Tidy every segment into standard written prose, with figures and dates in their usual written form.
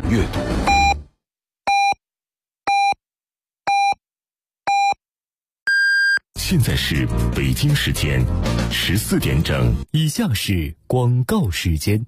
阅读。现在是北京时间14点整， 以下是广告时间。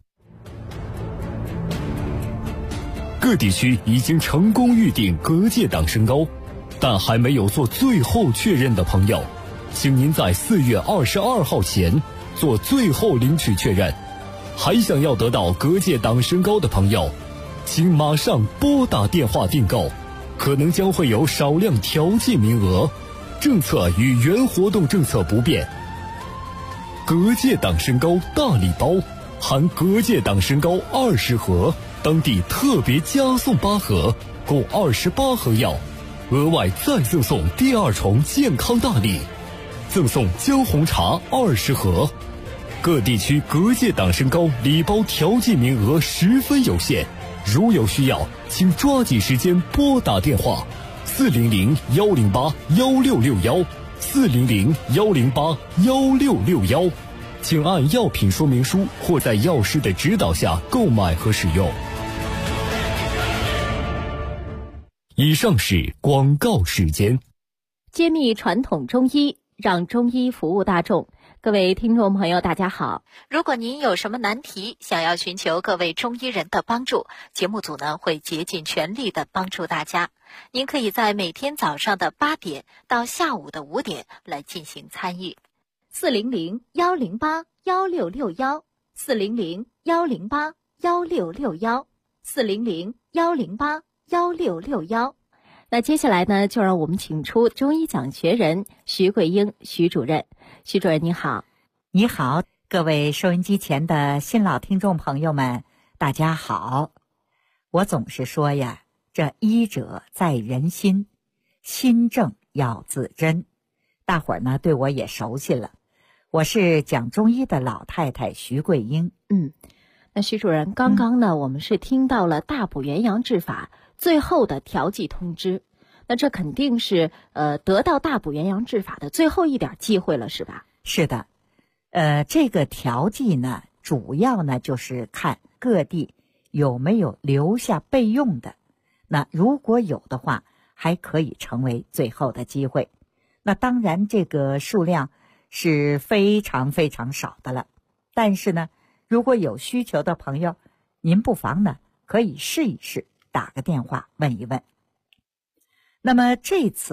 各地区已经成功预定隔界党身高，但还没有做最后确认的朋友，请您在4月22号前做最后领取确认。还想要得到隔界党身高的朋友，请马上拨打电话订购，可能将会有少量调剂名额。政策与原活动政策不变。隔界党身高大礼包含隔界党身高20盒，当地特别加送8盒，共28盒药，额外再赠送第2重健康大礼，赠送姜红茶20盒。各地区隔界党身高礼包调剂名额十分有限，如有需要，请抓紧时间拨打电话400-108-1661，400-108-1661，请按药品说明书或在药师的指导下购买和使用。以上是广告时间。 揭秘传统中医，让中医服务大众。各位听众朋友大家好，如果您有什么难题想要寻求各位中医人的帮助，节目组呢会竭尽全力的帮助大家。您可以在每天早上的8点到下午的5点来进行参与。400-108-1661，400-108-1661，400-108-1661。那接下来呢，就让我们请出中医讲学人徐桂英徐主任。徐主任你好。 你好，各位收音机前的新老听众朋友们，大家好。我总是说呀，这医者在人心，心正要自珍。大伙儿呢对我也熟悉了，我是讲中医的老太太徐桂英。 那徐主任，刚刚呢我们是听到了大补元阳治法最后的调剂通知，那这肯定是得到大补元阳治法的最后一点机会了，是吧？ 是的，这个调剂呢，主要呢就是看各地有没有留下备用的。那如果有的话，还可以成为最后的机会。那当然，这个数量是非常非常少的了。但是呢，如果有需求的朋友，您不妨呢可以试一试，打个电话问一问。那么这次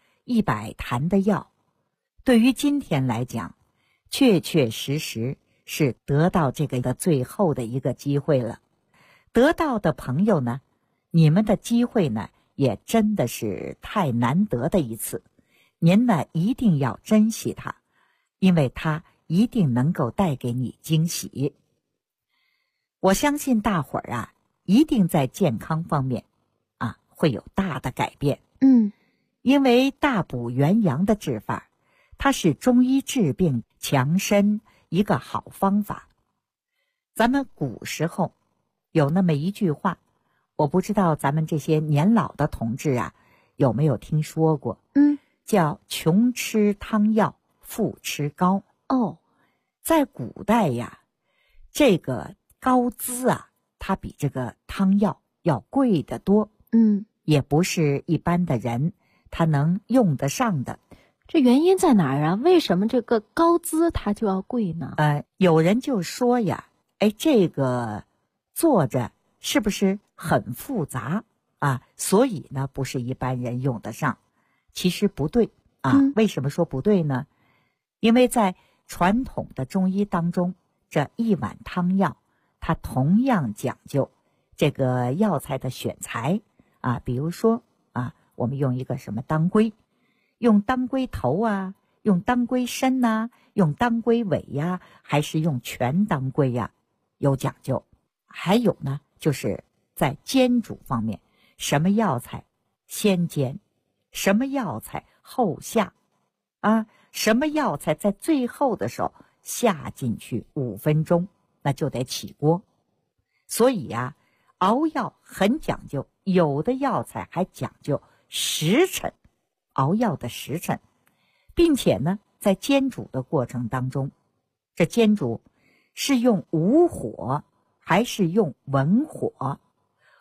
100坛的药，对于今天来讲，确确实实是得到这个的最后的一个机会了。得到的朋友呢，你们的机会呢，也真的是太难得的一次。您呢，一定要珍惜它，因为它一定能够带给你惊喜。我相信大伙儿一定在健康方面会有大的改变。因为大补元阳的治法，它是中医治病强身一个好方法。咱们古时候有那么一句话，我不知道咱们这些年老的同志有没有听说过，叫穷吃汤药，富吃膏。在古代这个膏资它比这个汤药要贵得多。也不是一般的人他能用得上的。 这原因在哪儿为什么这个膏资它就要贵呢？ 有人就说这个做着是不是很复杂所以呢不是一般人用得上。其实不对为什么说不对呢？因为在传统的中医当中，这1碗汤药它同样讲究这个药材的选材比如说我们用一个什么当归，用当归头用当归身用当归尾还是用全当归有讲究。还有呢，就是在煎煮方面，什么药材先煎，什么药材后下什么药材在最后的时候下进去5分钟，那就得起锅。所以熬药很讲究，有的药材还讲究时辰，熬药的时辰，并且呢，在煎煮的过程当中，这煎煮是用武火还是用文火？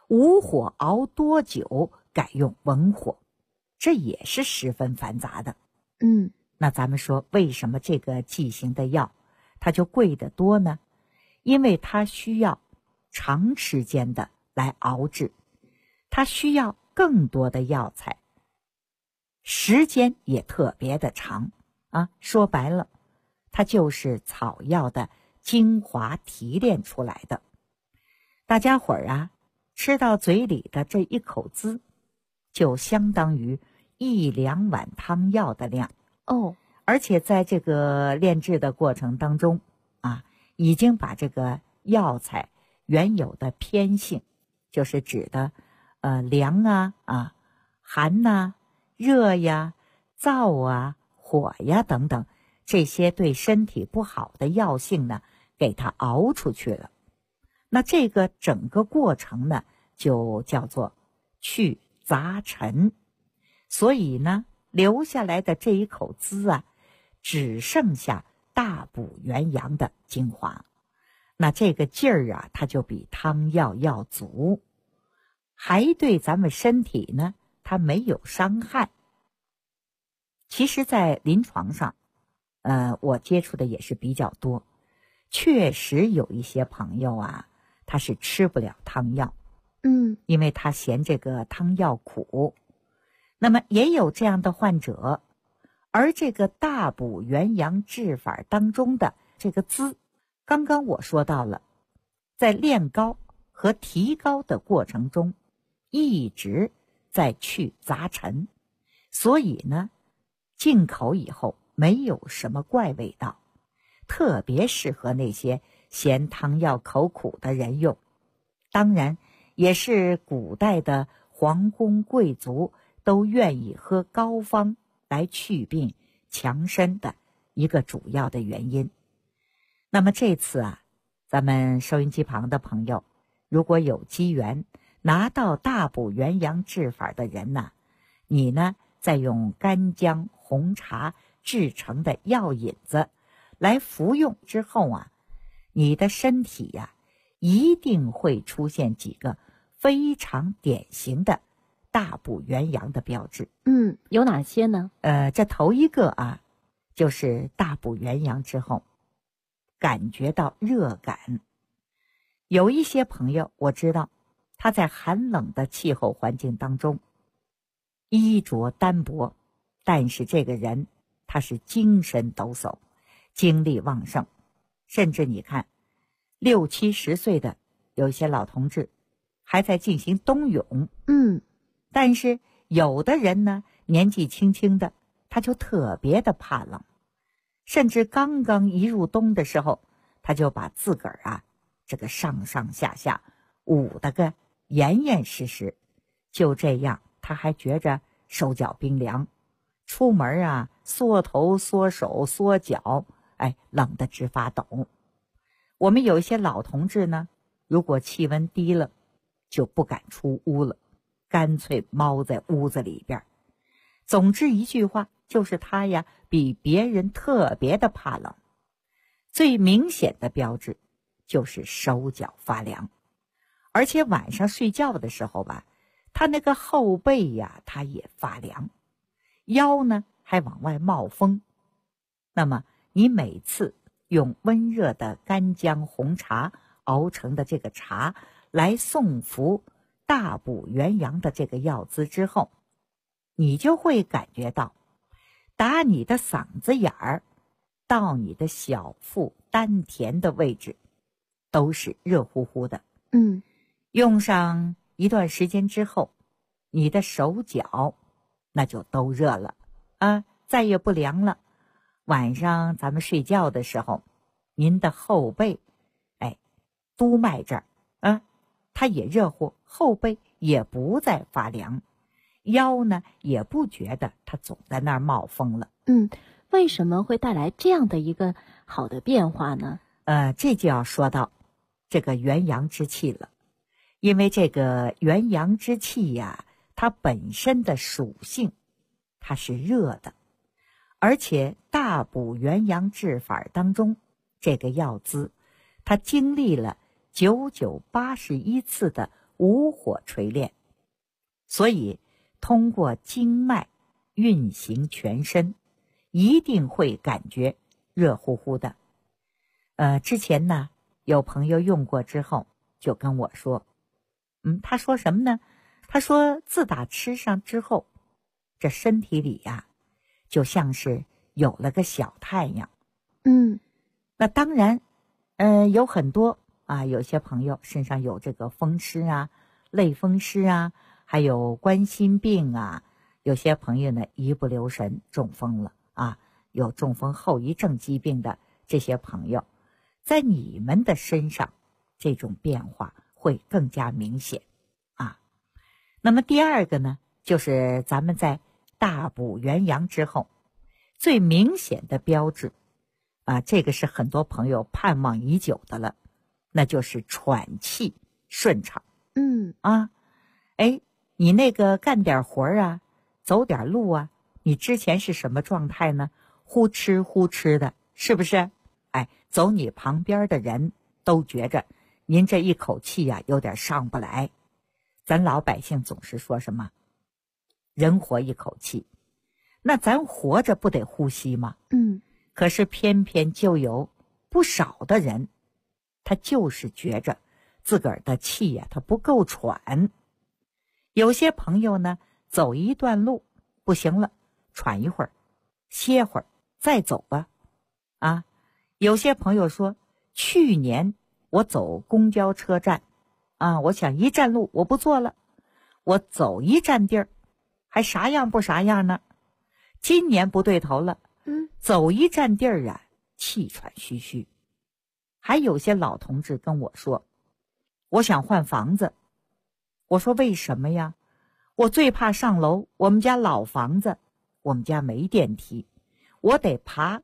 无火熬多久，改用文火，这也是十分繁杂的。那咱们说，为什么这个剂型的药它就贵得多呢？因为它需要长时间的来熬制，它需要更多的药材，时间也特别的长啊。说白了，它就是草药的精华提炼出来的。大家伙儿啊，吃到嘴里的这一口滋，就相当于1-2碗汤药的量哦。 而且在这个炼制的过程当中啊，已经把这个药材原有的偏性，就是指的凉啊、寒呐、热呀、燥啊、火呀等等这些对身体不好的药性呢，给它熬出去了。那这个整个过程呢，就叫做去杂陈。所以呢，留下来的这一口滋啊，只剩下大补元阳的精华。那这个劲儿啊，它就比汤药要足，还对咱们身体呢，它没有伤害。其实在临床上我接触的也是比较多，确实有一些朋友啊，他是吃不了汤药，因为他嫌这个汤药苦。那么也有这样的患者，而这个大补元阳治法当中的这个滋，刚刚我说到了，在炼高和提高的过程中，一直在去杂陈，所以呢，进口以后没有什么怪味道，特别适合那些嫌汤药口苦的人用。当然，也是古代的皇宫贵族都愿意喝膏方来祛病强身的一个主要的原因。那么这次啊，咱们收音机旁的朋友，如果有机缘拿到大补元阳治法的人呢，你呢再用干姜红茶制成的药引子来服用之后啊，你的身体呀，一定会出现几个非常典型的大补元阳的标志。 有哪些呢？ 这头一个啊，就是大补元阳之后感觉到热感。有一些朋友我知道，他在寒冷的气候环境当中，衣着单薄，但是这个人他是精神抖擞，精力旺盛，甚至你看60、70岁的有一些老同志还在进行冬泳。但是有的人呢，年纪轻轻的，他就特别的怕冷，甚至刚刚一入冬的时候，他就把自个儿啊这个上上下下捂得个严严实实。就这样，他还觉着手脚冰凉，出门啊缩头缩手缩脚，冷得直发抖。我们有一些老同志呢，如果气温低了，就不敢出屋了，干脆猫在屋子里边。总之一句话，就是他呀比别人特别的怕冷。最明显的标志就是手脚发凉，而且晚上睡觉的时候吧，他那个后背呀他也发凉，腰呢还往外冒风。那么你每次用温热的干姜红茶熬成的这个茶来送服大补元阳的这个药滋之后，你就会感觉到打你的嗓子眼儿到你的小腹丹田的位置都是热乎乎的。用上一段时间之后，你的手脚那就都热了啊，再也不凉了。晚上咱们睡觉的时候，您的后背督脉这儿啊，它也热乎，后背也不再发凉，腰呢也不觉得它总在那儿冒风了。 为什么会带来这样的一个好的变化呢？ 这就要说到这个元阳之气了。因为这个元阳之气呀，它本身的属性它是热的，而且大补元阳治法当中，这个药滋它经历了9981次的无火锤炼，所以通过经脉运行全身，一定会感觉热乎乎的。之前呢，有朋友用过之后就跟我说，他说什么呢？他说自打吃上之后，这身体里呀，就像是有了个小太阳。那当然，有很多有些朋友身上有这个风湿啊、类风湿啊，还有冠心病啊。有些朋友呢一不留神中风了有中风后遗症疾病的这些朋友，在你们的身上这种变化会更加明显那么第二个呢，就是咱们在大补元阳之后最明显的标志这个是很多朋友盼望已久的了，那就是喘气顺畅。你那个干点活走点路你之前是什么状态呢？呼哧呼哧的，是不是？走你旁边的人都觉着您这一口气有点上不来。咱老百姓总是说什么人活一口气，那咱活着不得呼吸吗？可是偏偏就有不少的人，他就是觉着自个儿的气他不够喘。有些朋友呢，走一段路不行了，喘一会儿，歇会儿，再走吧。有些朋友说，去年我走公交车站我想一站路我不坐了，我走一站地儿，还啥样不啥样呢？今年不对头了，走一站地儿气喘吁吁。还有些老同志跟我说，我想换房子。我说为什么呀？我最怕上楼，我们家老房子，我们家没电梯，我得爬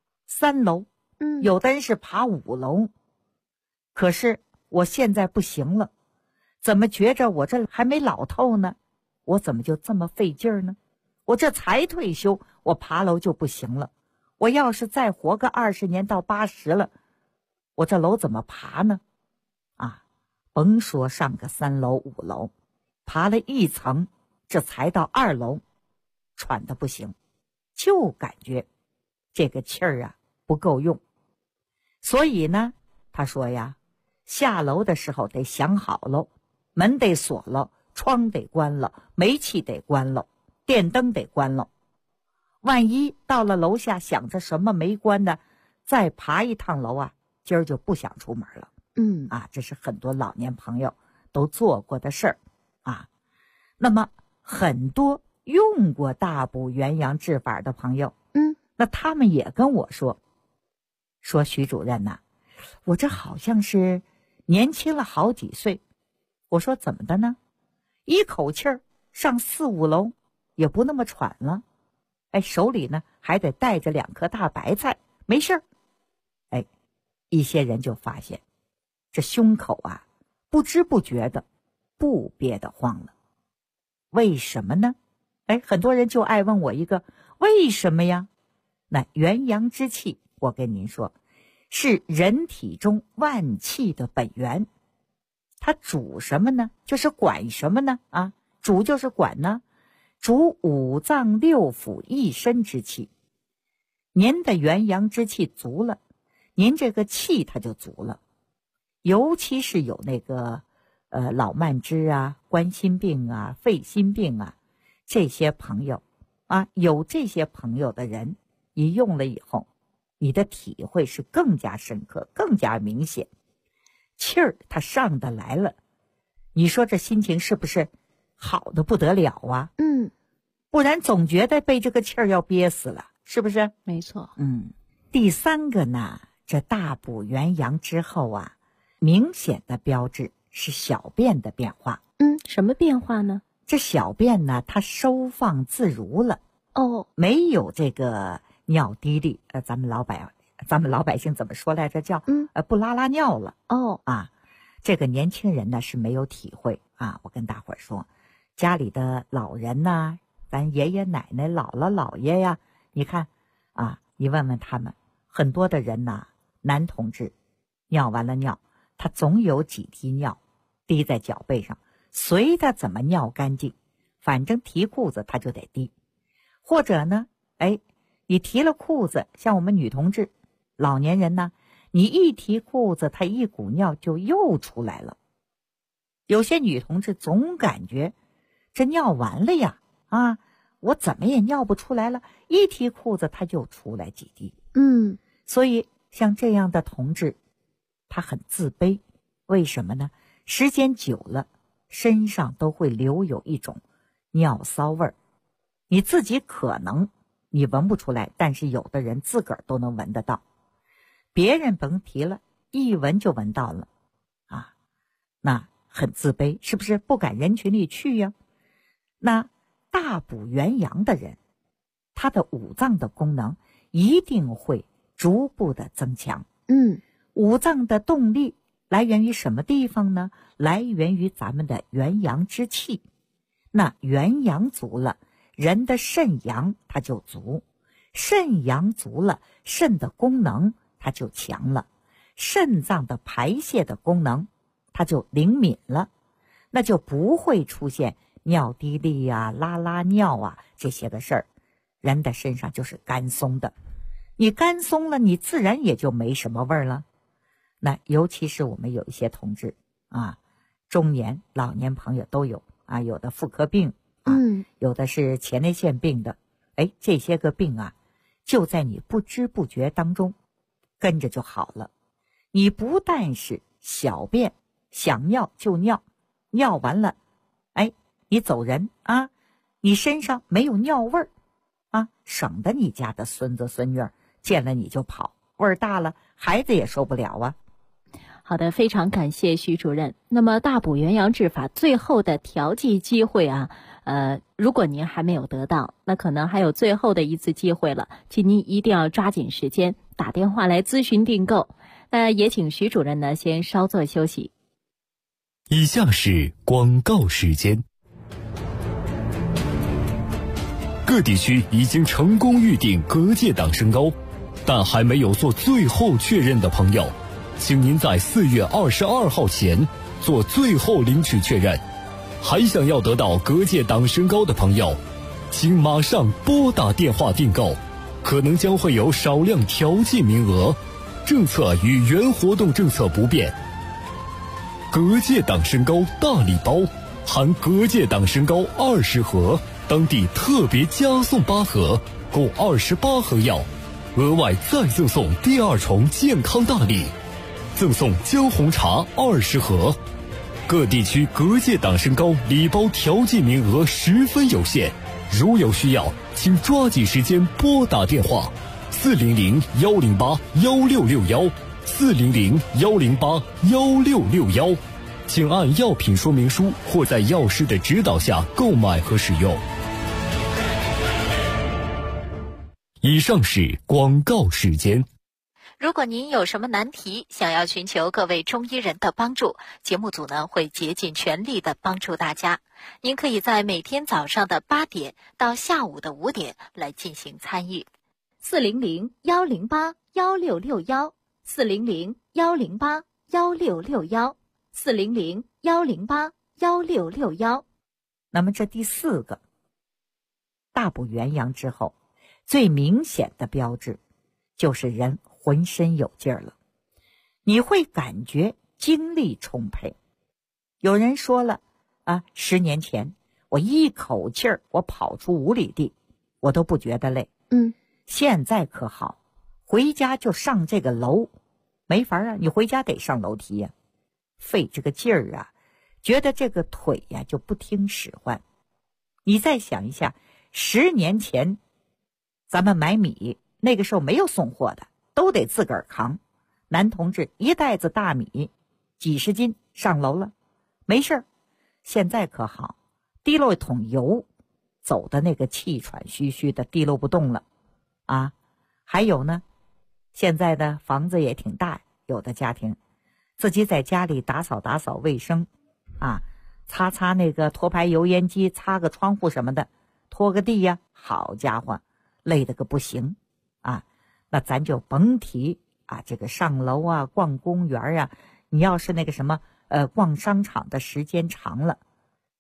3楼，有的人是爬5楼。可是我现在不行了，怎么觉着我这还没老透呢？我怎么就这么费劲儿呢？我这才退休，我爬楼就不行了。我要是再活个20年到80了，我这楼怎么爬呢？甭说上个3楼5楼，爬了1层，这才到2楼，喘得不行，就感觉这个气儿不够用。所以呢，他说呀，下楼的时候得想好喽，门得锁了，窗得关了，煤气得关了，电灯得关了。万一到了楼下想着什么没关的，再爬一趟楼今儿就不想出门了。这是很多老年朋友都做过的事儿那么很多用过大补元阳治法的朋友，那他们也跟我说徐主任我这好像是年轻了好几岁。我说怎么的呢？一口气儿上4、5楼也不那么喘了，手里呢还得带着2颗大白菜，没事儿。一些人就发现这胸口不知不觉的不憋得慌了。为什么呢？很多人就爱问我一个为什么呀？那元阳之气，我跟您说，是人体中万气的本源。它主什么呢？就是管什么呢？主就是管呢，主5脏6腑一身之气。您的元阳之气足了，您这个气它就足了。尤其是有那个老慢支冠心病肺心病这些朋友有这些朋友的人，你用了以后，你的体会是更加深刻，更加明显。气儿它上得来了，你说这心情是不是好的不得了不然总觉得被这个气儿要憋死了，是不是？ 没错。 第3个呢，这大补元阳之后明显的标志是小便的变化。 什么变化呢？ 这小便呢，它收放自如了。没有这个尿滴沥，咱们老百姓怎么说来着？叫不拉尿了。这个年轻人呢是没有体会我跟大伙儿说，家里的老人咱爷爷奶奶、姥姥姥爷呀，你看你问问他们，很多的人男同志尿完了尿，他总有几滴尿滴在脚背上， 随他怎么尿干净，反正提裤子他就得滴。或者呢，你提了裤子，像我们女同志、老年人呢，你一提裤子，他一股尿就又出来了。有些女同志总感觉这尿完了呀，我怎么也尿不出来了，一提裤子他就出来几滴。所以像这样的同志，他很自卑。为什么呢？时间久了，身上都会留有一种尿骚味儿。你自己可能你闻不出来，但是有的人自个儿都能闻得到。别人甭提了，一闻就闻到了那很自卑，是不是不敢人群里去呀？那大补元阳的人，他的五脏的功能一定会逐步的增强。五脏的动力来源于什么地方呢？来源于咱们的元阳之气。那元阳足了，人的肾阳它就足，肾阳足了，肾的功能它就强了，肾脏的排泄的功能它就灵敏了，那就不会出现尿滴沥拉尿这些个事儿。人的身上就是干松的，你干松了，你自然也就没什么味儿了。那尤其是我们有一些同志中年老年朋友都有有的妇科病有的是前列腺病的，这些个病就在你不知不觉当中跟着就好了。你不但是小便想尿就尿，尿完了你走人你身上没有尿味儿省得你家的孙子孙女见了你就跑，味儿大了孩子也受不了好的，非常感谢徐主任。那么大补元阳治法最后的调剂机会如果您还没有得到，那可能还有最后的一次机会了，请您一定要抓紧时间打电话来咨询订购。那也请徐主任呢先稍作休息。 以下是广告时间。各地区已经成功预定隔界党身高，但还没有做最后确认的朋友，请您在4月22号前做最后领取确认。还想要得到隔界党身高的朋友，请马上拨打电话订购，可能将会有少量调剂名额，政策与原活动政策不变。隔界党身高大礼包含隔界党身高20盒，当地特别加送8盒，共28盒药，额外再赠送第2重健康大礼，赠送姜红茶20盒。各地区隔界党身高礼包调剂名额十分有限，如有需要，请抓紧时间拨打电话400-108-1661，400-108-1661，请按药品说明书或在药师的指导下购买和使用。以上是广告时间。 如果您有什么难题，想要寻求各位中医人的帮助，节目组呢会竭尽全力的帮助大家。您可以在每天早上的8点到下午的5点来进行参与。400-108-1661，400-108-1661，400-108-1661。 那么这第4个，大补元阳之后最明显的标志就是人浑身有劲儿了，你会感觉精力充沛。有人说了10年前我一口气儿我跑出5里地我都不觉得累，现在可好，回家就上这个楼，没法你回家得上楼梯费这个劲儿觉得这个腿就不听使唤。你再想一下，10年前咱们买米那个时候没有送货的，都得自个儿扛，男同志一袋子大米几十斤上楼了，没事儿。现在可好，提溜一桶油走的那个气喘吁吁的，提溜不动了还有呢，现在的房子也挺大，有的家庭自己在家里打扫打扫卫生擦擦那个拖排油烟机，擦个窗户什么的，拖个地好家伙，累得个不行那咱就甭提这个上楼逛公园你要是那个什么逛商场的时间长了，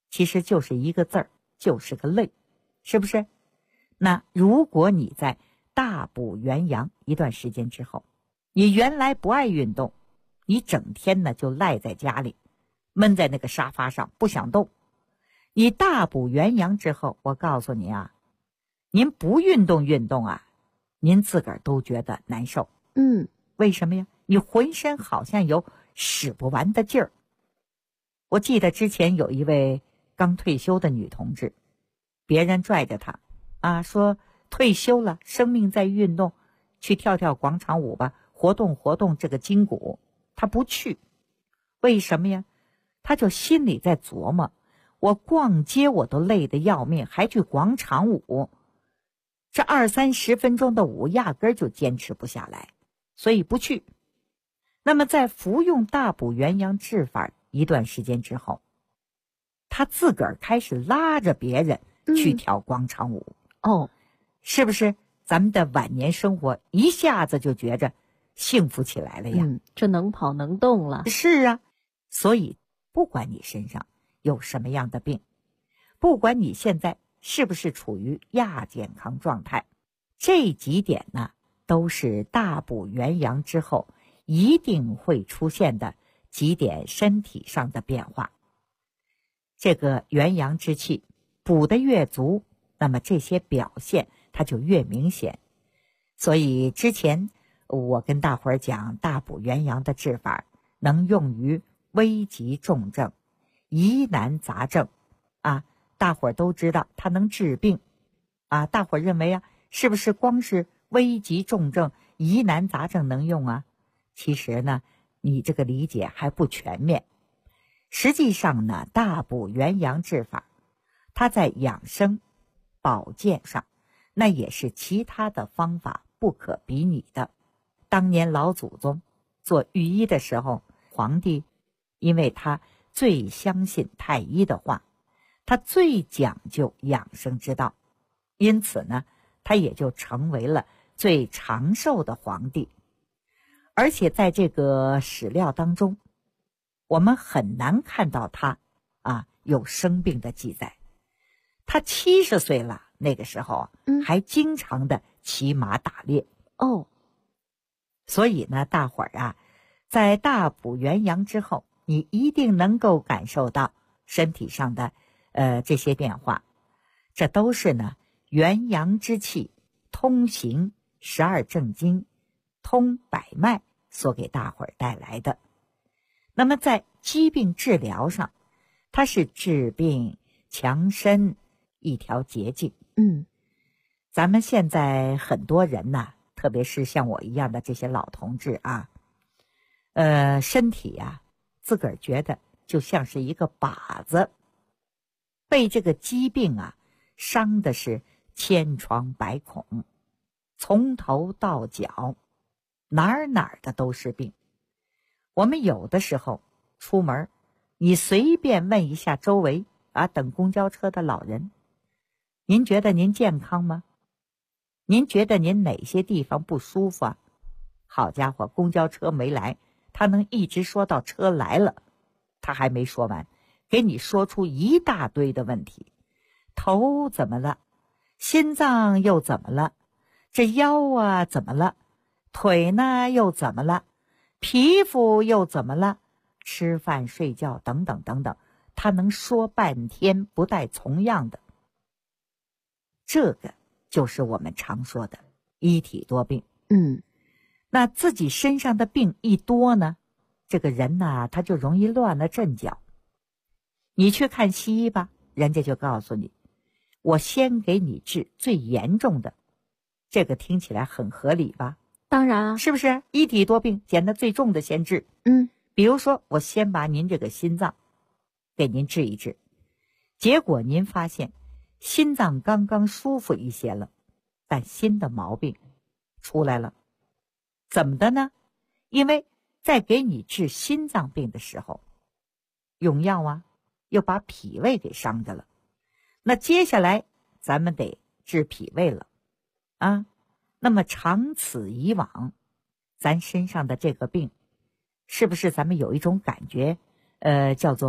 其实就是一个字儿，就是个累，是不是？那如果你在大补元阳一段时间之后，你原来不爱运动，你整天呢就赖在家里，闷在那个沙发上不想动。你大补元阳之后，我告诉你啊，您不运动啊，您自个儿都觉得难受。为什么呀？你浑身好像有使不完的劲儿。我记得之前有一位刚退休的女同志，别人拽着她啊，说退休了，生命在运动，去跳跳广场舞吧，活动活动这个筋骨。她不去，为什么呀？她就心里在琢磨，我逛街我都累得要命，还去广场舞，这20-30分钟的舞压根儿就坚持不下来，所以不去。那么在服用大补元阳治法一段时间之后，他自个儿开始拉着别人去跳广场舞。是不是咱们的晚年生活一下子就觉着幸福起来了呀？ 这能跑能动了。 是啊，所以不管你身上有什么样的病，不管你现在是不是处于亚健康状态，这几点呢都是大补元阳之后一定会出现的几点身体上的变化。这个元阳之气补得越足，那么这些表现它就越明显。所以之前我跟大伙儿讲，大补元阳的治法能用于危急重症、疑难杂症啊，大伙儿都知道它能治病啊。大伙儿认为啊，是不是光是危急重症、疑难杂症能用啊？其实呢，你这个理解还不全面。实际上呢，大补元阳治法，它在养生、保健上，那也是其他的方法不可比拟的。当年老祖宗做御医的时候，皇帝因为他最相信太医的话，他最讲究养生之道，因此呢，他也就成为了最长寿的皇帝。而且在这个史料当中，我们很难看到他有生病的记载。他70岁了，那个时候还经常的骑马打猎。所以呢，大伙儿在大补元阳之后，你一定能够感受到身体上的这些变化。这都是呢元阳之气通行12正经、通百脉所给大伙儿带来的。那么在疾病治疗上，它是治病强身一条捷径。咱们现在很多人呐，特别是像我一样的这些老同志啊，身体自个儿觉得就像是一个靶子，被这个疾病伤的是千疮百孔，从头到脚哪儿的都是病。我们有的时候出门，你随便问一下周围等公交车的老人，您觉得您健康吗？您觉得您哪些地方不舒服啊？好家伙，公交车没来，他能一直说到车来了，他还没说完，给你说出一大堆的问题。头怎么了？心脏又怎么了？这腰怎么了？腿呢又怎么了？皮肤又怎么了？吃饭睡觉等等等等，他能说半天不带重样的。这个就是我们常说的一体多病。那自己身上的病一多呢，这个人他就容易乱了阵脚。你去看西医吧，人家就告诉你，我先给你治最严重的。这个听起来很合理吧？ 当然是不是？一体多病，捡的最重的先治。比如说我先把您这个心脏给您治一治，结果您发现心脏刚刚舒服一些了，但新的毛病出来了。怎么的呢？因为在给你治心脏病的时候，用药又把脾胃给伤着了。那接下来咱们得治脾胃了那么长此以往，咱身上的这个病，是不是咱们有一种感觉叫做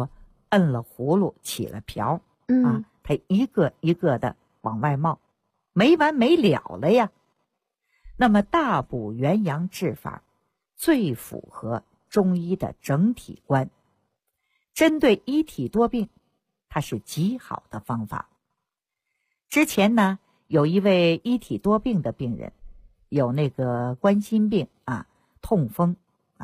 摁了葫芦起了瓢它一个一个的往外冒，没完没了了呀。那么大补元阳治法最符合中医的整体观，针对一体多病，它是极好的方法。之前呢，有一位一体多病的病人，有那个冠心病痛风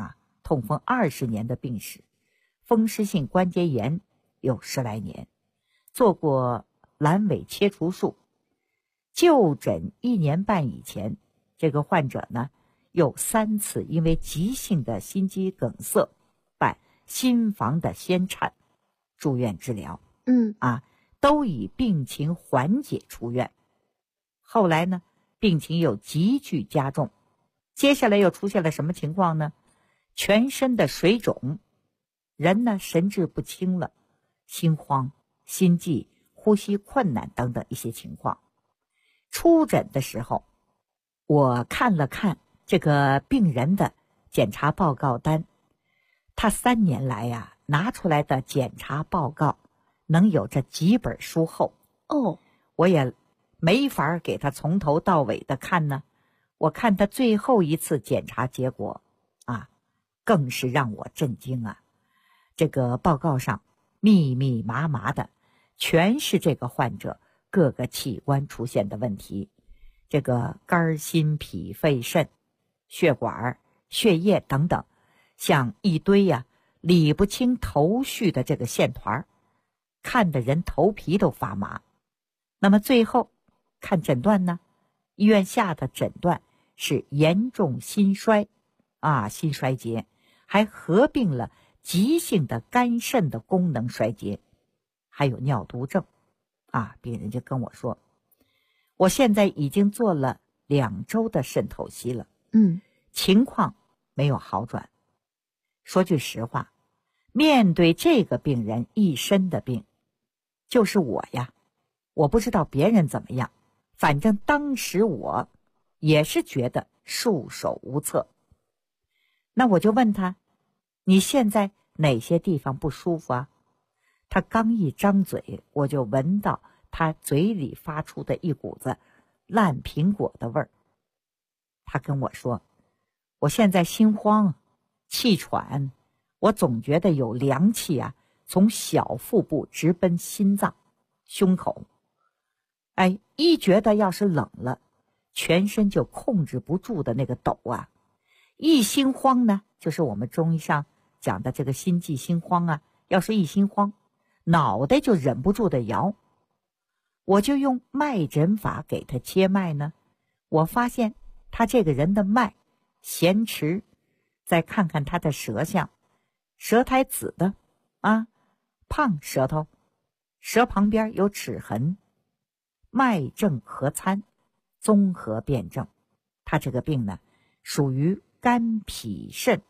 20年的病史，风湿性关节炎有10来年，做过阑尾切除术。就诊1年半以前，这个患者呢有3次因为急性的心肌梗塞伴心房的酰颤住院治疗，都以病情缓解出院。后来呢，病情又急剧加重，接下来又出现了什么情况呢？全身的水肿，人呢神志不清了，心慌、心悸、呼吸困难等等一些情况。出诊的时候，我看了看这个病人的检查报告单，他3年来拿出来的检查报告能有这几本书厚我也没法给他从头到尾的看呢。我看他最后一次检查结果更是让我震惊这个报告上密密麻麻的全是这个患者各个器官出现的问题，这个肝、心、脾、肺、肾、血管、血液等等，像一堆理不清头绪的这个线团，看得人头皮都发麻。那么最后看诊断呢，医院下的诊断是严重心衰心衰竭，还合并了急性的肝肾的功能衰竭，还有尿毒症病人就跟我说，我现在已经做了2周的肾透析了情况没有好转。说句实话，面对这个病人一身的病，就是我不知道别人怎么样，反正当时我也是觉得束手无策。那我就问他，你现在哪些地方不舒服他刚一张嘴，我就闻到他嘴里发出的一股子烂苹果的味儿。他跟我说，我现在心慌、气喘，我总觉得有凉气从小腹部直奔心脏、胸口。一觉得要是冷了，全身就控制不住的那个抖一心慌呢，就是我们中医上讲的这个心悸心慌要是一心慌，脑袋就忍不住的摇。我就用脉诊法给他切脉呢，我发现他这个人的脉弦迟，再看看他的舌象，舌苔紫的胖舌头，舌旁边有齿痕，脉症合参，综合辩证。他这个病呢，属于肝脾肾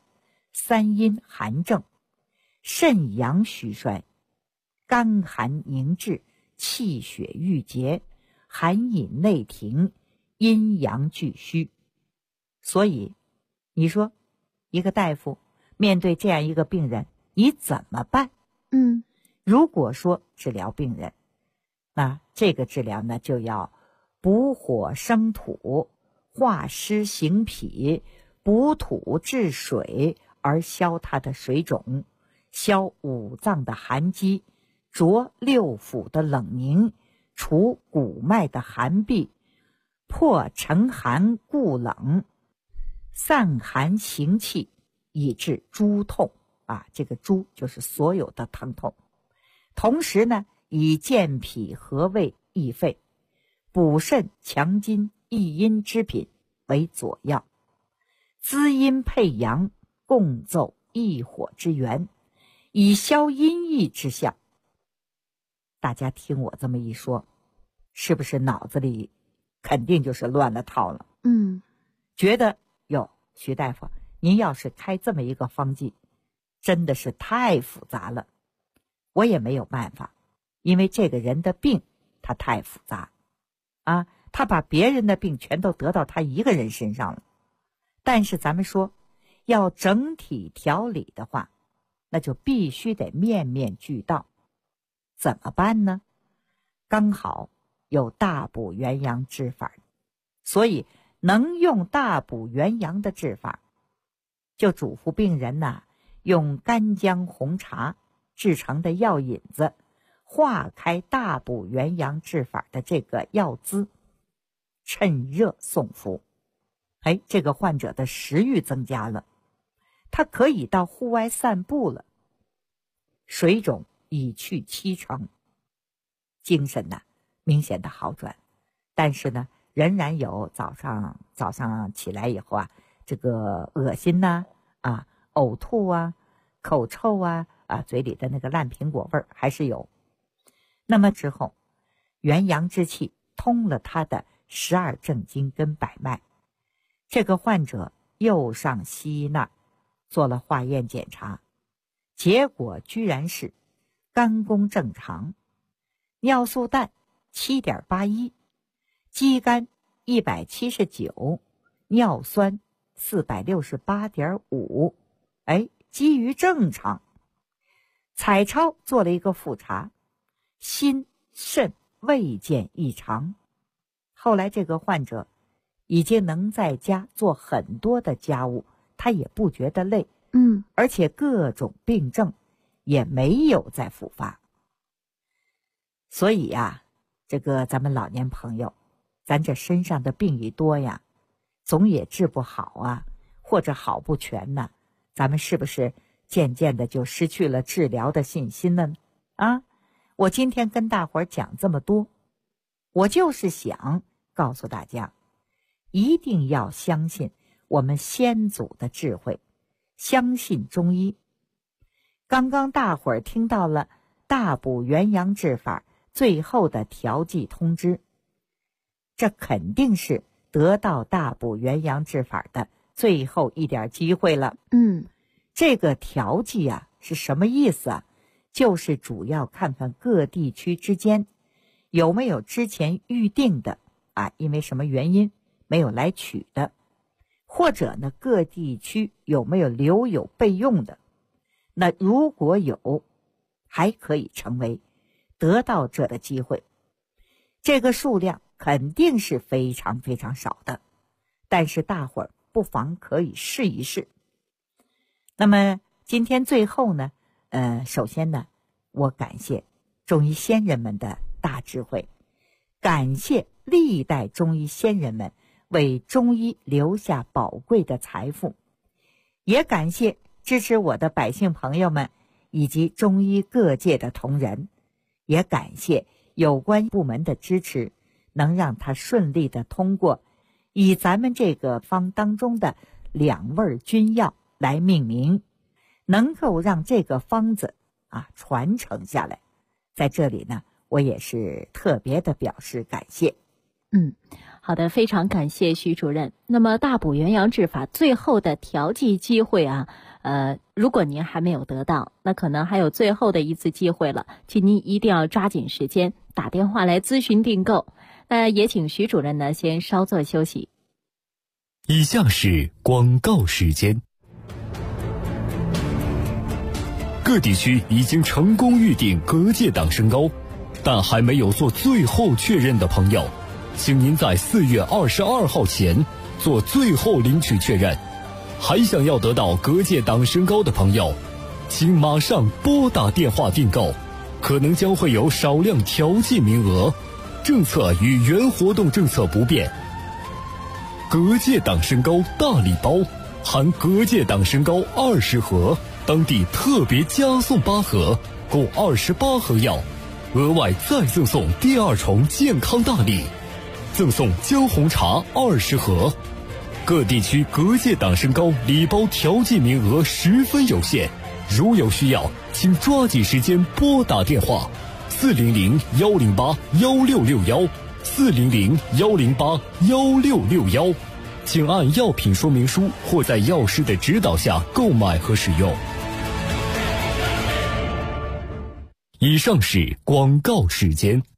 3阴寒症，肾阳虚衰，肝寒凝滞，气血郁结，寒饮内停，阴阳俱虚。所以你说一个大夫面对这样一个病人，你怎么办？如果说治疗病人，那这个治疗呢，就要补火生土，化湿行脾，补土治水，而消他的水肿，消五脏的寒积，浊六腑的冷凝，除骨脉的寒闭，破沉寒固冷，散寒行气，以治诸痛这个诸就是所有的疼痛。同时呢，以健脾和胃益肺，补肾强筋益阴之品为佐药，滋阴配阳，共奏益火之源，以消阴翳之象。大家听我这么一说，是不是脑子里肯定就是乱了套了？觉得徐大夫，您要是开这么一个方剂，真的是太复杂了。我也没有办法，因为这个人的病他太复杂他把别人的病全都得到他一个人身上了。但是咱们说要整体调理的话， 那就必须得面面俱到。怎么办呢？刚好有大补元阳治法，所以能用大补元阳的治法，就嘱咐病人呐，用干姜红茶制成的药引子化开大补元阳治法的这个药滋，趁热送服。这个患者的食欲增加了，他可以到户外散步了，水肿已去70%，精神呢明显的好转，但是呢仍然有早上起来以后这个恶心呐呕吐口臭嘴里的那个烂苹果味儿还是有。那么之后元阳之气通了他的12正经跟百脉，这个患者又上西医那做了化验检查，结果居然是肝功正常，尿素氮 7.81， 肌酐179，尿酸 468.5， 基于正常。彩超做了一个复查，心肾未见异常。后来这个患者已经能在家做很多的家务，他也不觉得累，而且各种病症也没有再复发。所以这个咱们老年朋友，咱这身上的病一多总也治不好或者好不全呢，咱们是不是渐渐的就失去了治疗的信心了呢？我今天跟大伙儿讲这么多，我就是想告诉大家，一定要相信我们先祖的智慧，相信中医。刚刚大伙儿听到了大补元阳治法最后的调剂通知，这肯定是得到大补元阳治法的最后一点机会了。这个调剂是什么意思就是主要看看各地区之间有没有之前预定的因为什么原因没有来取的，或者呢各地区有没有留有备用的。那如果有，还可以成为得到这的机会。这个数量肯定是非常非常少的，但是大伙儿不妨可以试一试。那么今天最后呢首先呢，我感谢中医先人们的大智慧，感谢历代中医先人们为中医留下宝贵的财富，也感谢支持我的百姓朋友们以及中医各界的同仁，也感谢有关部门的支持，能让它顺利的通过以咱们这个方当中的2味君药来命名，能够让这个方子传承下来。在这里呢，我也是特别的表示感谢。 好的，非常感谢徐主任。那么大补元阳治法最后的调剂机会如果您还没有得到，那可能还有最后的一次机会了，请您一定要抓紧时间打电话来咨询订购。那也请徐主任呢先稍作休息。 以下是广告时间。各地区已经成功预定隔界党身高，但还没有做最后确认的朋友，请您在4月22号前做最后领取确认。还想要得到隔界党身高的朋友，请马上拨打电话订购，可能将会有少量调剂名额，政策与原活动政策不变。隔界党身高大礼包含隔界党身高20盒，当地特别加送8盒，共28盒药，额外再赠送第2重健康大礼，赠送姜红茶20盒。各地区隔界党身高礼包调剂名额十分有限，如有需要，请抓紧时间拨打电话400-108-1661 400-108-1661，请按药品说明书或在药师的指导下购买和使用。以上是广告时间。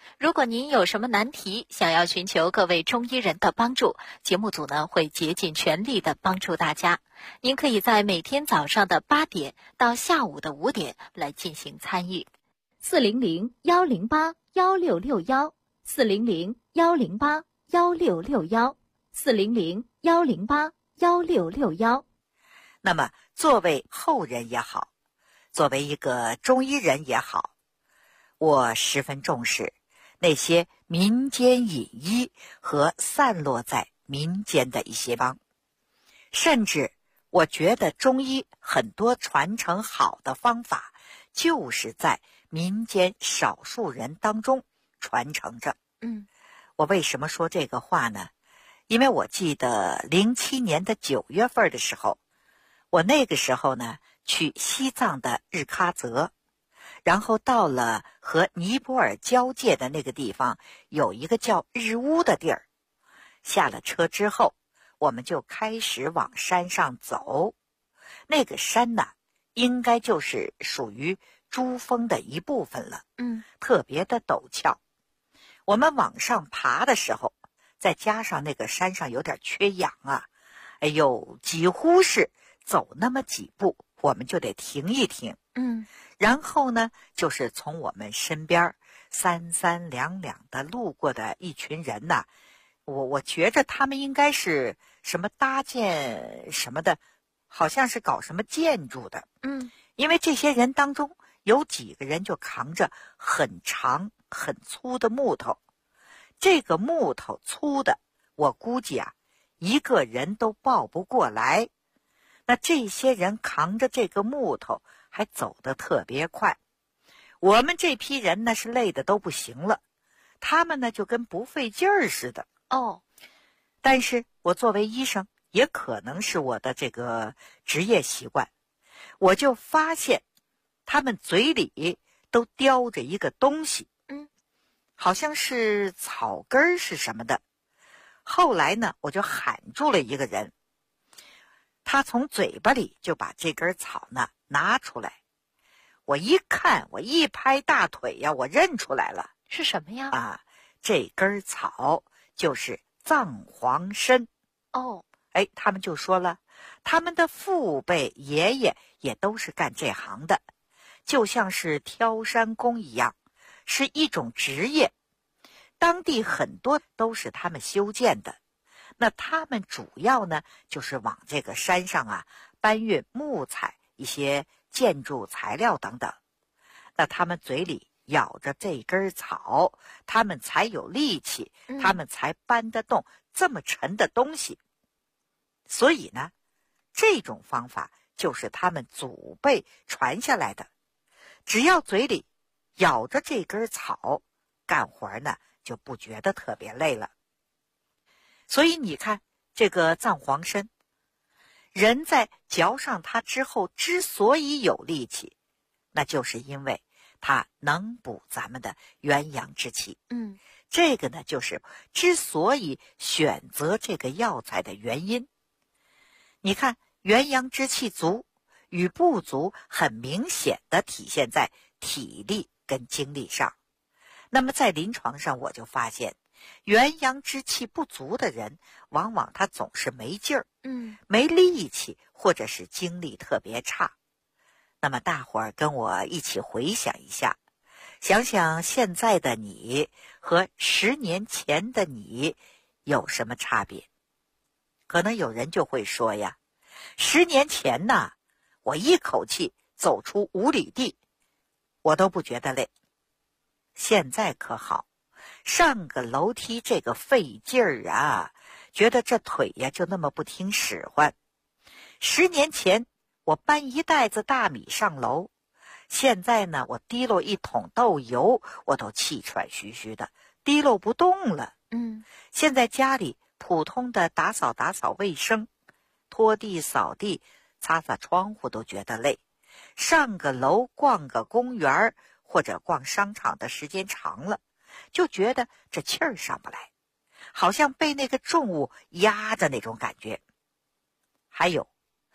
如果您有什么难题，想要寻求各位中医人的帮助，节目组呢会竭尽全力的帮助大家。您可以在每天早上的8点到下午的5点来进行参与。400-108-1661，400-108-1661，400-108-1661。 那么作为后人也好，作为一个中医人也好，我十分重视那些民间隐医和散落在民间的一些方，甚至我觉得中医很多传承好的方法就是在民间少数人当中传承着。我为什么说这个话呢？因为我记得07年的9月份的时候，我那个时候呢去西藏的日喀则，然后到了和尼泊尔交界的那个地方，有一个叫日乌的地儿。下了车之后，我们就开始往山上走。那个山呢，应该就是属于珠峰的一部分了。特别的陡峭。我们往上爬的时候，再加上那个山上有点缺氧啊，哎呦，几乎是走那么几步我们就得停一停。然后呢，就是从我们身边三三两两的路过的一群人呐，我觉着他们应该是什么搭建什么的，好像是搞什么建筑的。因为这些人当中有几个人就扛着很长很粗的木头，这个木头粗的我估计啊，一个人都抱不过来。那这些人扛着这个木头还走得特别快，我们这批人呢是累得都不行了，他们呢就跟不费劲儿似的。但是我作为医生，也可能是我的这个职业习惯，我就发现他们嘴里都叼着一个东西，好像是草根是什么的。后来呢，我就喊住了一个人，他从嘴巴里就把这根草呢拿出来。我一看，我一拍大腿呀，我认出来了。 是什么呀？ 这根草就是藏黄参。他们就说了，他们的父辈爷爷也都是干这行的，就像是挑山工一样，是一种职业。当地很多都是他们修建的，那他们主要呢就是往这个山上啊搬运木材、一些建筑材料等等。那他们嘴里咬着这根草，他们才有力气，他们才搬得动这么沉的东西。所以呢，这种方法就是他们祖辈传下来的，只要嘴里咬着这根草，干活呢就不觉得特别累了。所以你看，这个藏黄参，人在嚼上它之后之所以有力气，那就是因为它能补咱们的元阳之气。这个呢就是之所以选择这个药材的原因。你看，元阳之气足与不足很明显的体现在体力跟精力上。那么在临床上我就发现，元阳之气不足的人，往往他总是没劲儿，没力气，或者是精力特别差。那么大伙儿跟我一起回想一下，想想现在的你和10年前的你有什么差别？可能有人就会说呀，10年前呢，我一口气走出5里地，我都不觉得累。现在可好，上个楼梯这个费劲儿啊，觉得这腿呀就那么不听使唤。10年前我搬一袋子大米上楼，现在呢我提溜一桶豆油，我都气喘吁吁的，提溜不动了。现在家里普通的打扫卫生，拖地扫地，擦擦窗户都觉得累。上个楼逛个公园或者逛商场的时间长了，就觉得这气儿上不来，好像被那个重物压着那种感觉。还有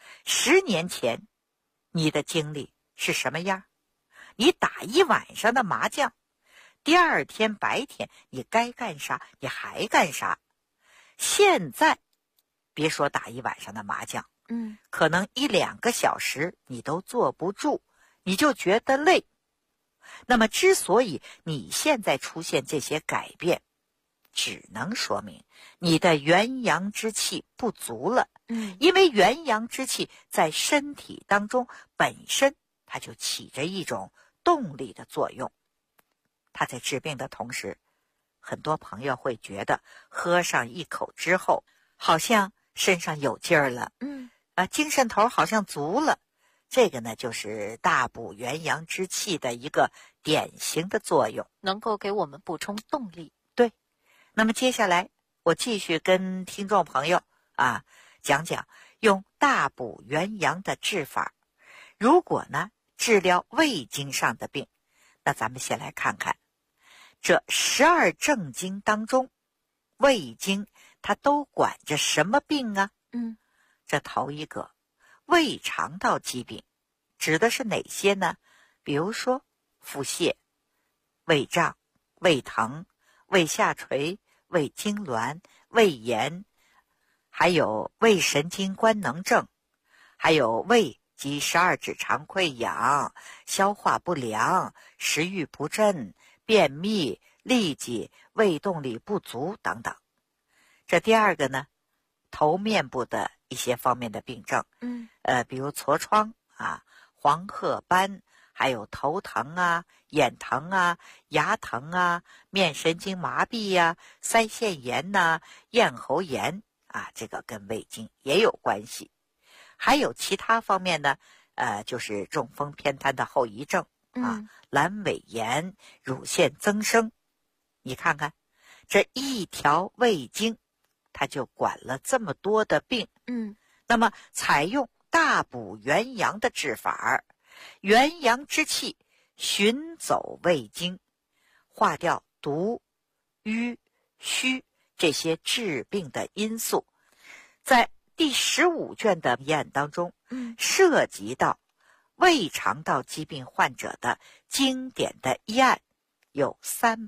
10年前你的经历是什么样？你打一晚上的麻将， 第二天白天你该干啥你还干啥。现在别说打一晚上的麻将，可能1-2个小时你都坐不住，你就觉得累。那么之所以你现在出现这些改变，只能说明你的元阳之气不足了。因为元阳之气在身体当中本身它就起着一种动力的作用。它在治病的同时，很多朋友会觉得喝上一口之后好像身上有劲儿了，精神头好像足了。这个呢就是大补元阳之气的一个典型的作用， 能够给我们补充动力。 对，那么接下来我继续跟听众朋友讲讲用大补元阳的治法。如果呢治疗胃经上的病，那咱们先来看看这12正经当中，胃经它都管着什么病啊？这头一个胃肠道疾病指的是哪些呢？比如说腹泻、胃胀、胃疼、胃下垂、胃痉挛、胃炎，还有胃神经官能症，还有胃及12指肠溃疡、消化不良、食欲不振、便秘、痢疾、胃动力不足等等。这第二个呢，头面部的一些方面的病症，比如痤疮黄褐斑，还有头疼眼疼牙疼面神经麻痹腮腺炎咽喉炎这个跟胃经也有关系。还有其他方面呢，就是中风偏瘫的后遗症阑尾炎、乳腺增生。你看看这一条胃经它就管了这么多的病。那么采用大补元阳的治法，元阳之气巡走胃经，化掉毒、瘀、虚这些治病的因素。在第15卷的医案当中，涉及到胃肠道疾病患者的经典的医案有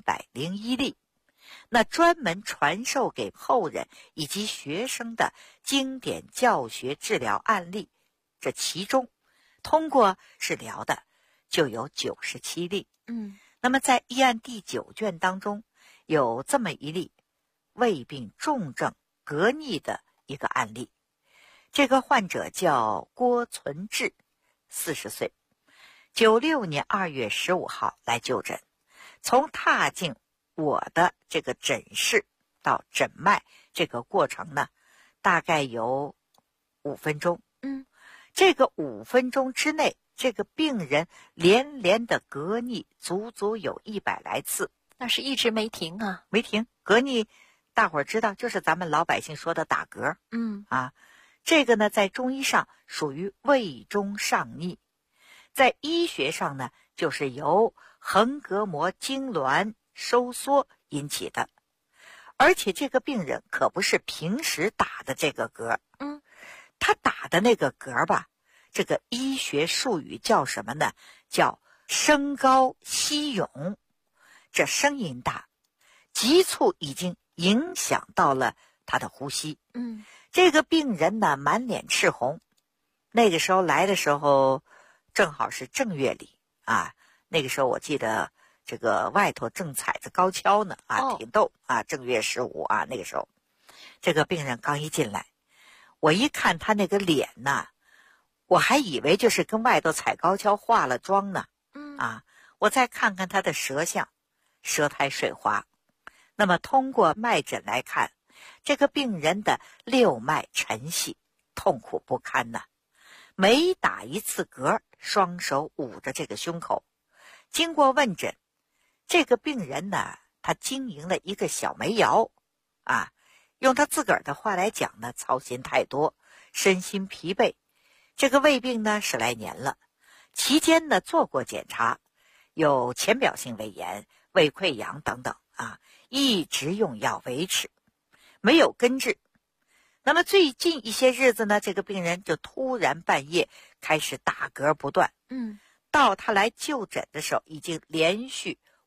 301例，那专门传授给后人以及学生的经典教学治疗案例，这其中通过治疗的就有97例。那么在医案第9卷当中有这么一例胃病重症嗝逆的一个案例。这个患者叫郭存志，40岁，96年2月15号来就诊。从踏进我的这个诊室到诊脉这个过程呢，大概有5分钟。这个5分钟之内，这个病人连连的嗝逆足足有100来次。 那是一直没停啊。 没停。嗝逆大伙儿知道，就是咱们老百姓说的打嗝。这个呢在中医上属于胃中上逆，在医学上呢就是由横膈膜痉挛收缩引起的。而且这个病人可不是平时打的这个嗝，他打的那个嗝吧，这个医学术语叫什么呢？叫声高息涌。这声音大，急促已经影响到了他的呼吸。这个病人呢满脸赤红。那个时候来的时候正好是正月里那个时候我记得这个外头正踩着高跷呢挺逗正月15那个时候这个病人刚一进来，我一看他那个脸呢，我还以为就是跟外头踩高跷化了妆呢。我再看看他的舌象，舌苔水滑。那么通过脉诊来看，这个病人的六脉沉细，痛苦不堪每打一次嗝，双手捂着这个胸口。经过问诊，这个病人呢，他经营了一个小煤窑用他自个儿的话来讲呢，操心太多，身心疲惫。这个胃病呢10来年了，期间呢做过检查，有浅表性胃炎、胃溃疡等等一直用药维持，没有根治。那么最近一些日子呢，这个病人就突然半夜开始打嗝不断。到他来就诊的时候，已经连续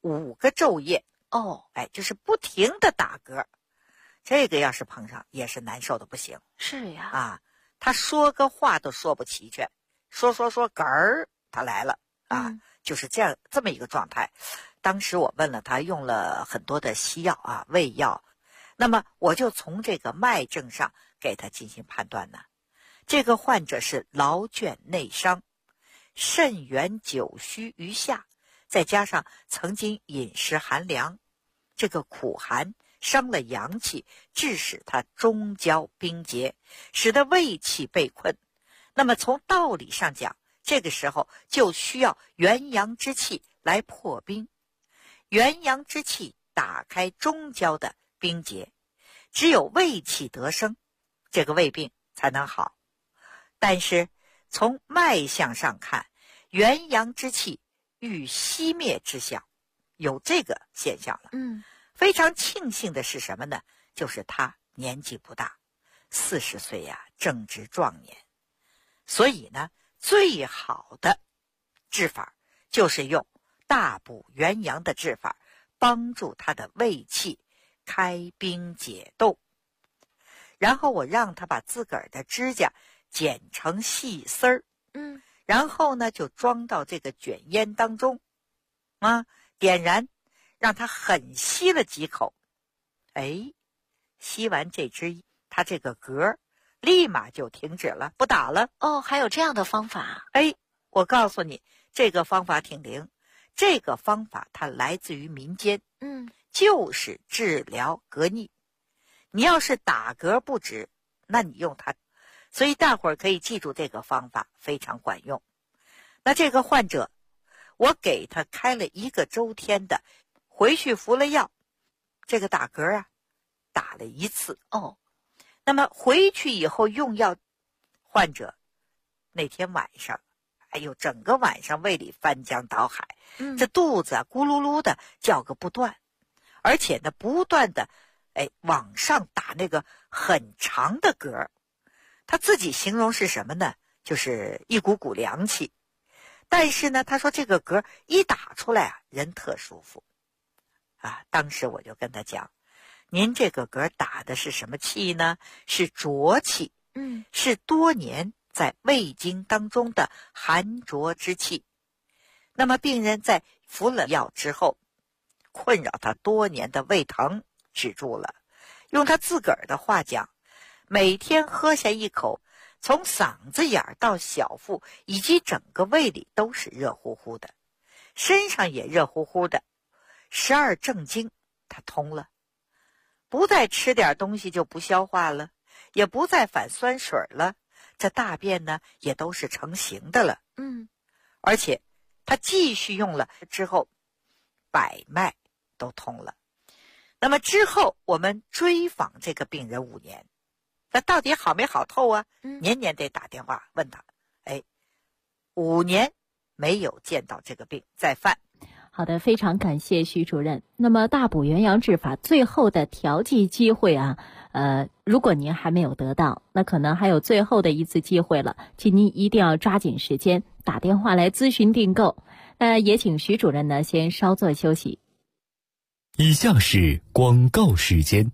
5个昼夜。就是不停的打嗝。这个要是碰上也是难受的不行。 是呀。 他说个话都说不齐全，说嗝儿他来了就是这么一个状态。当时我问了他，用了很多的西药胃药，那么我就从这个脉症上给他进行判断呢。这个患者是劳倦内伤，肾源久虚于下，再加上曾经饮食寒凉，这个苦寒伤了阳气，致使他中焦冰结，使得胃气被困。那么从道理上讲，这个时候就需要元阳之气来破冰，元阳之气打开中焦的冰结，只有胃气得生，这个胃病才能好。但是从脉象上看，元阳之气欲熄灭之象，有这个现象了。非常庆幸的是什么呢？就是他年纪不大，40岁正值壮年。所以呢，最好的治法就是用大补元阳的治法，帮助他的胃气开冰解冻。然后我让他把自个儿的指甲剪成细丝儿，然后呢就装到这个卷烟当中点燃，让他狠吸了几口。吸完这支，他这个嗝立马就停止了，不打了。 还有这样的方法？ 我告诉你，这个方法挺灵。这个方法它来自于民间，就是治疗嗝逆。你要是打嗝不止，那你用它。所以大伙儿可以记住这个方法，非常管用。那这个患者，我给他开了1个周天的，回去服了药，这个打嗝打了1次。那么回去以后用药，患者那天晚上，整个晚上胃里翻江倒海，这肚子咕噜噜的叫个不断，而且呢不断的往上打那个很长的嗝。他自己形容是什么呢？就是一股股凉气。但是呢，他说这个嗝一打出来人特舒服当时我就跟他讲，您这个嗝打的是什么气呢？是浊气，是多年在胃经当中的寒浊之气。那么病人在服了药之后，困扰他多年的胃疼止住了。用他自个儿的话讲，每天喝下一口，从嗓子眼到小腹以及整个胃里都是热乎乎的，身上也热乎乎的，12正经他通了，不再吃点东西就不消化了，也不再反酸水了，这大便呢也都是成型的了。而且他继续用了之后，百脉都通了。那么之后我们追访这个病人5年，那到底好没好透年年得打电话问他，5年没有见到这个病再犯。 好的，非常感谢徐主任。那么大补元阳治法最后的调剂机会如果您还没有得到，那可能还有最后的一次机会了，请您一定要抓紧时间打电话来咨询订购。那也请徐主任呢先稍作休息。 以下是广告时间。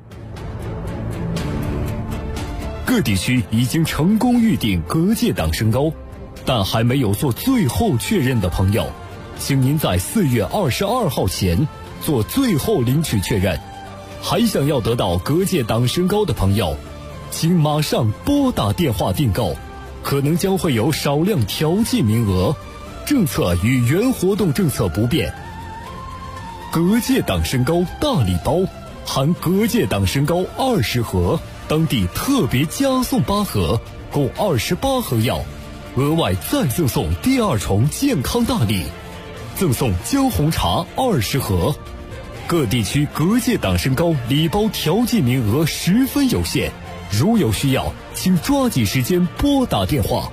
各地区已经成功预定隔界党升高，但还没有做最后确认的朋友，请您在4月22号前做最后领取确认。还想要得到隔界党升高的朋友，请马上拨打电话订购，可能将会有少量调剂名额，政策与原活动政策不变。隔界党升高大礼包含隔界党升高20盒，当地特别加送8盒，共28盒药，额外再赠送第2重健康大礼，赠送姜红茶20盒。各地区隔界党升高礼包调剂名额十分有限，如有需要，请抓紧时间拨打电话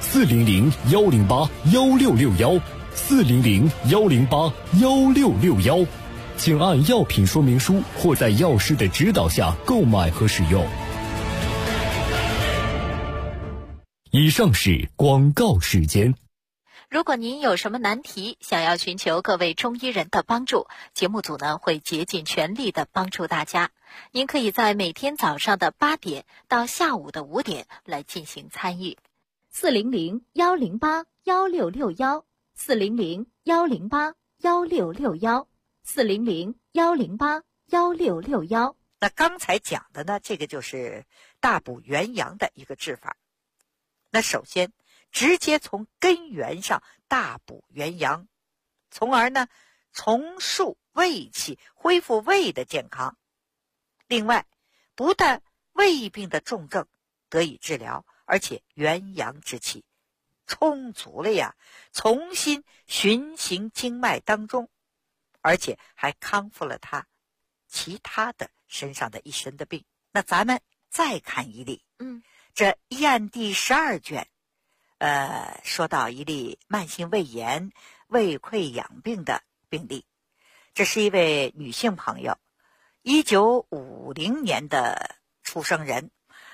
400-108-1661 400-108-1661，请按药品说明书或在药师的指导下购买和使用。以上是广告时间。 如果您有什么难题，想要寻求各位中医人的帮助，节目组呢会竭尽全力的帮助大家。您可以在每天早上的8点到下午的5点来进行参与。400-108-1661，400-108-1661，400-108-1661。 那刚才讲的呢，这个就是大补元阳的一个治法。那首先直接从根源上大补元阳，从而呢重塑胃气，恢复胃的健康。另外，不但胃病的重症得以治疗，而且元阳之气充足了呀，重新循行经脉当中，而且还康复了他其他的身上的一身的病。那咱们再看一例，这医案第12卷，说到一例慢性胃炎、胃溃疡病的病例。这是一位女性朋友，1950年的出生人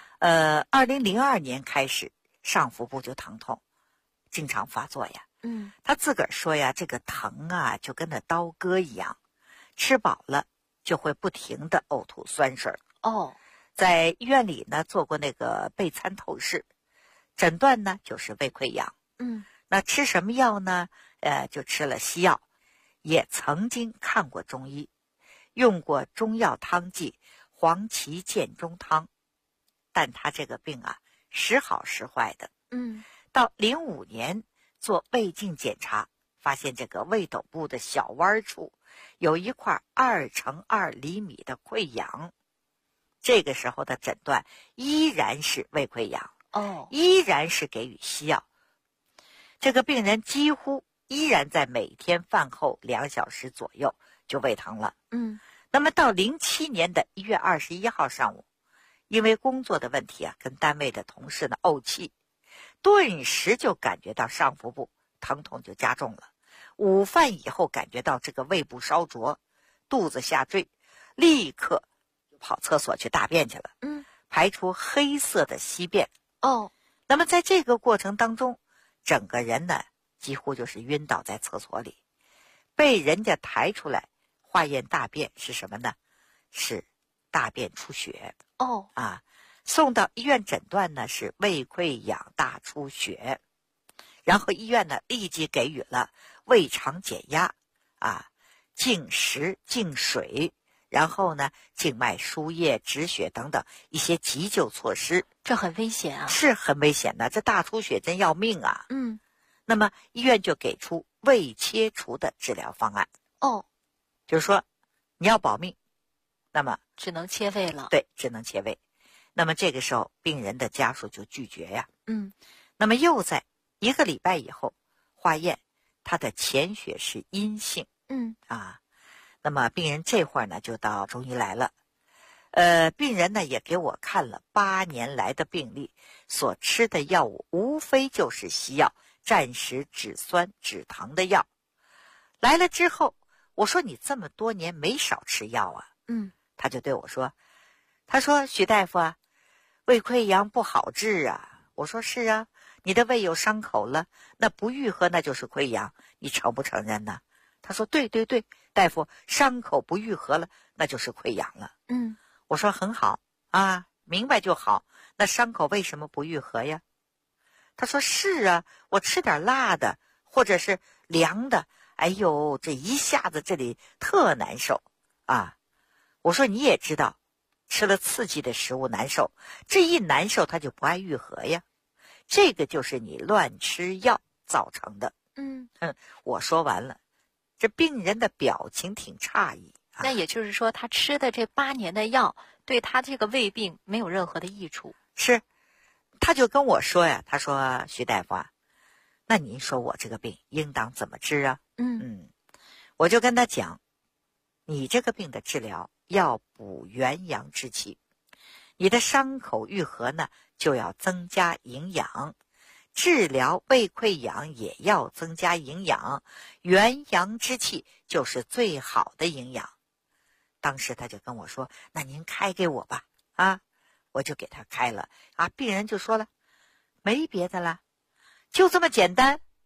，2002年开始上腹部就疼痛，经常发作呀。她自个儿说呀，这个疼啊就跟那刀割一样，吃饱了就会不停的呕吐酸水。在医院里呢做过那个钡餐透视，诊断呢就是胃溃疡。那吃什么药呢？就吃了西药，也曾经看过中医，用过中药汤剂黄芪建中汤，但他这个病啊时好时坏的。到05年做胃镜检查，发现这个胃斗部的小弯处有一块2×2厘米的溃疡。这个时候的诊断依然是胃溃疡，依然是给予西药。这个病人几乎依然在每天饭后2小时左右就胃疼了。那么到07年的1月21号上午，因为工作的问题啊，跟单位的同事呢怄气，顿时就感觉到上腹部疼痛就加重了。午饭以后感觉到这个胃部烧灼，肚子下坠，立刻跑厕所去大便去了，排出黑色的稀便。那么在这个过程当中，整个人呢几乎就是晕倒在厕所里，被人家抬出来化验大便是什么呢？是大便出血。送到医院诊断呢是胃溃疡大出血，然后医院呢立即给予了胃肠减压净食净水，然后呢静脉输液止血等等一些急救措施。 这很危险啊！ 是很危险的，这大出血真要命啊。那么医院就给出胃切除的治疗方案。就是说你要保命，那么只能切胃了。 对，只能切胃。那么这个时候病人的家属就拒绝呀。那么又在1个礼拜以后化验，他的潜血是阴性。那么病人这会儿呢就到中医来了。病人呢也给我看了8年来的病历，所吃的药物无非就是西药，暂时止酸止疼的药。来了之后，我说你这么多年没少吃药啊。他就对我说，他说许大夫啊，胃溃疡不好治啊。我说是啊，你的胃有伤口了，那不愈合那就是溃疡，你承不承认呢？他说对对对，大夫，伤口不愈合了那就是溃疡了。我说很好啊，明白就好，那伤口为什么不愈合呀？他说是啊，我吃点辣的或者是凉的，哎呦，这一下子这里特难受啊。我说你也知道吃了刺激的食物难受，这一难受它就不爱愈合呀，这个就是你乱吃药造成的。我说完了，这病人的表情挺诧异。 那也就是说他吃的这8年的药对他这个胃病没有任何的益处。 是，他就跟我说呀，他说徐大夫啊，那您说我这个病应当怎么治啊？我就跟他讲，你这个病的治疗要补元阳之气，你的伤口愈合呢就要增加营养，治疗胃溃疡也要增加营养，元阳之气就是最好的营养。当时他就跟我说，那您开给我吧。我就给他开了。病人就说了，没别的了，就这么简单，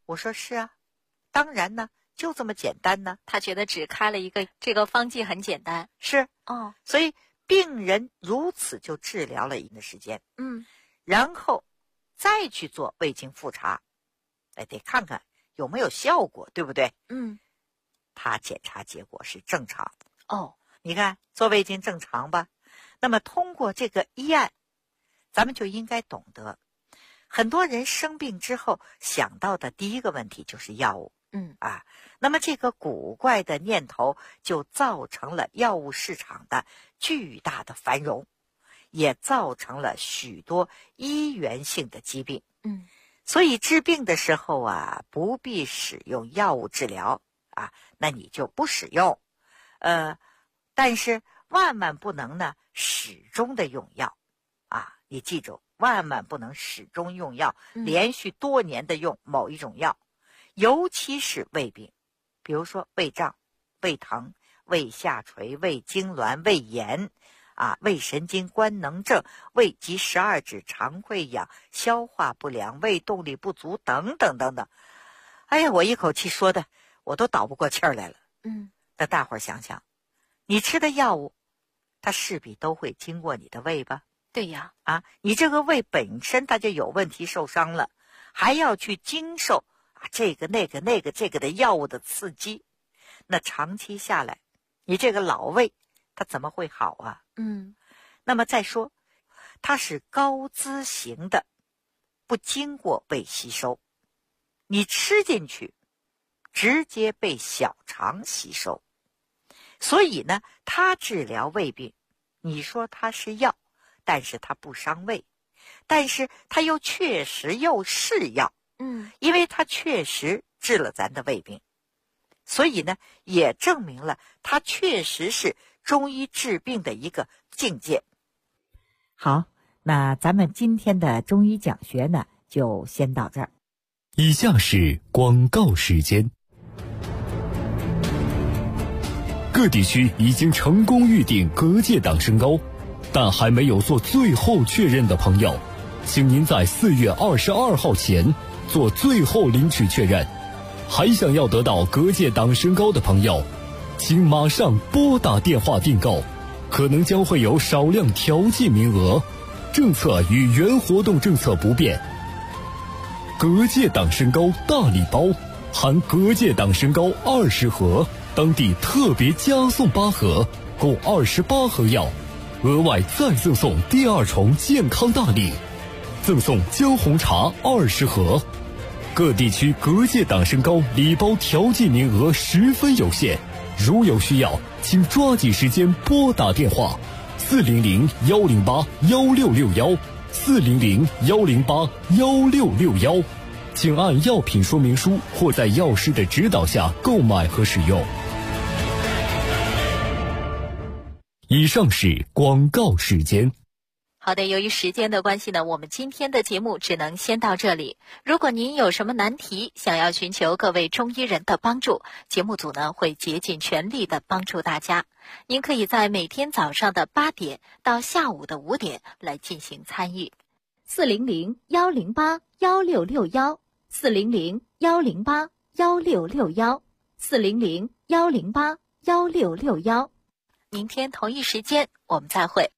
我说是啊，当然呢，就这么简单呢。 他觉得只开了一个这个方剂很简单。 是哦， 所以病人如此就治疗了一段时间。然后再去做胃镜复查，得看看有没有效果，对不对？他检查结果是正常。 哦， 你看做胃镜正常吧？那么通过这个医案，咱们就应该懂得，很多人生病之后想到的第一个问题就是药物。那么这个古怪的念头就造成了药物市场的巨大的繁荣，也造成了许多医源性的疾病。所以治病的时候啊，不必使用药物治疗啊，那你就不使用。但是万万不能呢始终的用药啊！你记住，万万不能始终用药，连续多年的用某一种药，尤其是胃病，比如说胃胀、胃疼、胃下垂、胃痉挛、胃炎胃神经官能症、胃及12指、肠溃疡、消化不良、胃动力不足等等等等。哎呀，我一口气说的我都倒不过气儿来了。那大伙儿想想，你吃的药物它势必都会经过你的胃吧？ 对呀。 你这个胃本身它就有问题受伤了，还要去经受这个那个这个的药物的刺激，那长期下来你这个老胃它怎么会好啊？那么再说它是高滋型的，不经过胃吸收，你吃进去直接被小肠吸收，所以呢它治疗胃病，你说它是药，但是它不伤胃，但是它又确实又是药。因为它确实治了咱的胃病，所以呢也证明了它确实是中医治病的一个境界。好，那咱们今天的中医讲学呢就先到这儿。 以下是广告时间。各地区已经成功预定隔界党身高，但还没有做最后确认的朋友，请您在4月22号前做最后领取确认。还想要得到隔界党身高的朋友，请马上拨打电话订购，可能将会有少量调剂名额，政策与原活动政策不变。隔界党身高大礼包含隔界党身高20盒，当地特别加送8盒，共28盒药，额外再赠送第2重健康大礼，赠送姜红茶20盒。各地区隔界党身高礼包调剂名额十分有限，如有需要，请抓紧时间拨打电话400-108-1661，400-108-1661，请按药品说明书或在药师的指导下购买和使用。以上是广告时间。 好的，由于时间的关系呢，我们今天的节目只能先到这里。如果您有什么难题，想要寻求各位中医人的帮助，节目组呢会竭尽全力的帮助大家。您可以在每天早上的8点到下午的5点来进行参与。400-108-1661，400-108-1661，400-108-1661。明天同一时间我们再会。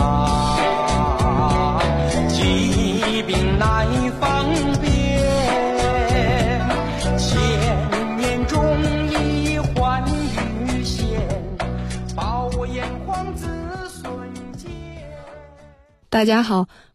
疾病难方便。 大家好。